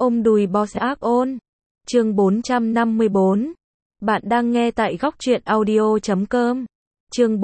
Ôm đùi boss ác ôn. Chương 454. Bạn đang nghe tại góc truyện audio.com. Chương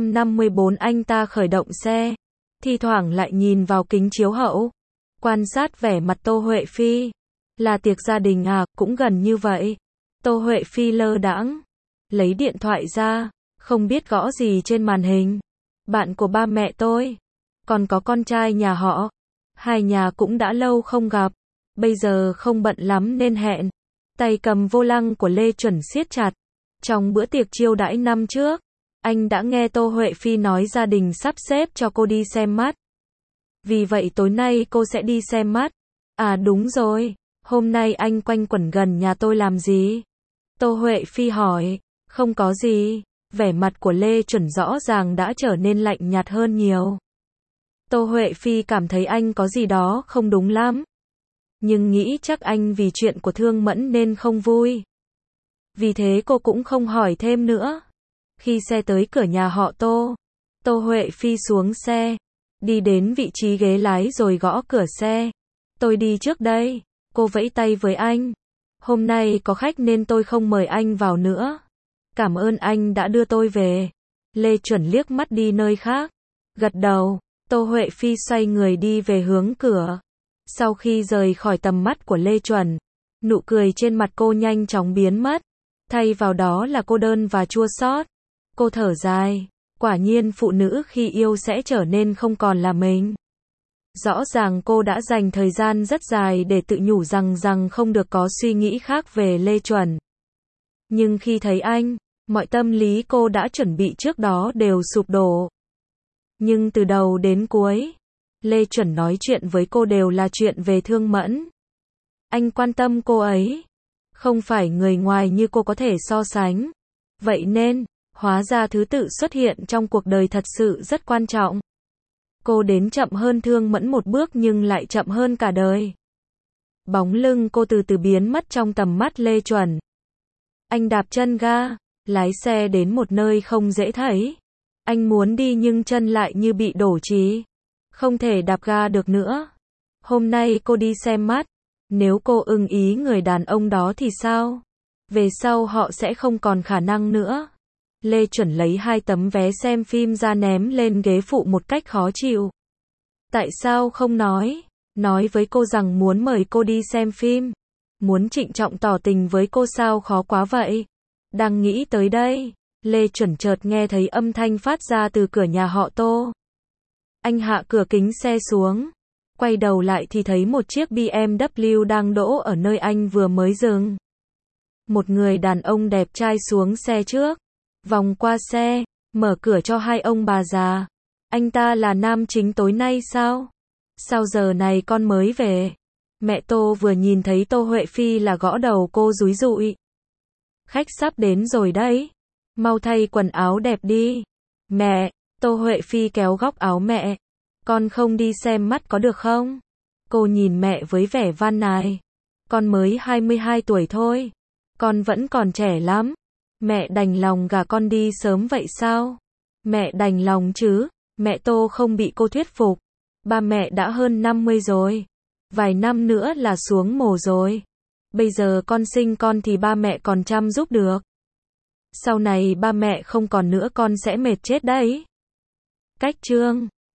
454. Anh ta khởi động xe, thi thoảng lại nhìn vào kính chiếu hậu, quan sát vẻ mặt Tô Huệ Phi. Là tiệc gia đình à? Cũng gần như vậy. Tô Huệ Phi lơ đãng lấy điện thoại ra, không biết gõ gì trên màn hình. Bạn của ba mẹ tôi, còn có con trai nhà họ. Hai nhà cũng đã lâu không gặp, bây giờ không bận lắm nên hẹn. Tay cầm vô lăng của Lê Chuẩn siết chặt. Trong bữa tiệc chiêu đãi năm trước, anh đã nghe Tô Huệ Phi nói gia đình sắp xếp cho cô đi xem mắt. Vì vậy tối nay cô sẽ đi xem mắt. À đúng rồi, hôm nay anh quanh quẩn gần nhà tôi làm gì? Tô Huệ Phi hỏi. Không có gì. Vẻ mặt của Lê Chuẩn rõ ràng đã trở nên lạnh nhạt hơn nhiều. Tô Huệ Phi cảm thấy anh có gì đó không đúng lắm, nhưng nghĩ chắc anh vì chuyện của Thương Mẫn nên không vui. Vì thế cô cũng không hỏi thêm nữa. Khi xe tới cửa nhà họ Tô, Tô Huệ Phi xuống xe, đi đến vị trí ghế lái rồi gõ cửa xe. Tôi đi trước đây. Cô vẫy tay với anh. Hôm nay có khách nên tôi không mời anh vào nữa. Cảm ơn anh đã đưa tôi về. Lê Chuẩn liếc mắt đi nơi khác, gật đầu. Tô Huệ Phi xoay người đi về hướng cửa. Sau khi rời khỏi tầm mắt của Lê Chuẩn, nụ cười trên mặt cô nhanh chóng biến mất. Thay vào đó là cô đơn và chua xót. Cô thở dài. Quả nhiên phụ nữ khi yêu sẽ trở nên không còn là mình. Rõ ràng cô đã dành thời gian rất dài để tự nhủ rằng không được có suy nghĩ khác về Lê Chuẩn. Nhưng khi thấy anh, mọi tâm lý cô đã chuẩn bị trước đó đều sụp đổ. Nhưng từ đầu đến cuối, Lê Chuẩn nói chuyện với cô đều là chuyện về Thương Mẫn. Anh quan tâm cô ấy, không phải người ngoài như cô có thể so sánh. Vậy nên, hóa ra thứ tự xuất hiện trong cuộc đời thật sự rất quan trọng. Cô đến chậm hơn Thương Mẫn một bước nhưng lại chậm hơn cả đời. Bóng lưng cô từ từ biến mất trong tầm mắt Lê Chuẩn. Anh đạp chân ga, lái xe đến một nơi không dễ thấy. Anh muốn đi nhưng chân lại như bị đổ trì, không thể đạp ga được nữa. Hôm nay cô đi xem mắt, nếu cô ưng ý người đàn ông đó thì sao? Về sau họ sẽ không còn khả năng nữa. Lê Chuẩn lấy 2 tấm vé xem phim ra ném lên ghế phụ một cách khó chịu. Tại sao không nói với cô rằng muốn mời cô đi xem phim? Muốn trịnh trọng tỏ tình với cô sao khó quá vậy? Đang nghĩ tới đây, Lê Chuẩn chợt nghe thấy âm thanh phát ra từ cửa nhà họ Tô. Anh hạ cửa kính xe xuống, quay đầu lại thì thấy một chiếc BMW đang đỗ ở nơi anh vừa mới dừng. Một người đàn ông đẹp trai xuống xe trước, vòng qua xe, mở cửa cho 2 ông bà già. Anh ta là nam chính tối nay sao? Sao giờ này con mới về? Mẹ Tô vừa nhìn thấy Tô Huệ Phi là gõ đầu cô rúi rụi. Khách sắp đến rồi đấy. Mau thay quần áo đẹp đi. Mẹ, Tô Huệ Phi kéo góc áo mẹ. Con không đi xem mắt có được không? Cô nhìn mẹ với vẻ van nài. Con mới 22 tuổi thôi. Con vẫn còn trẻ lắm. Mẹ đành lòng gả con đi sớm vậy sao? Mẹ đành lòng chứ. Mẹ Tô không bị cô thuyết phục. Ba mẹ đã hơn 50 rồi. Vài năm nữa là xuống mồ rồi. Bây giờ con sinh con thì ba mẹ còn chăm giúp được. Sau này ba mẹ không còn nữa con sẽ mệt chết đấy. Cách chương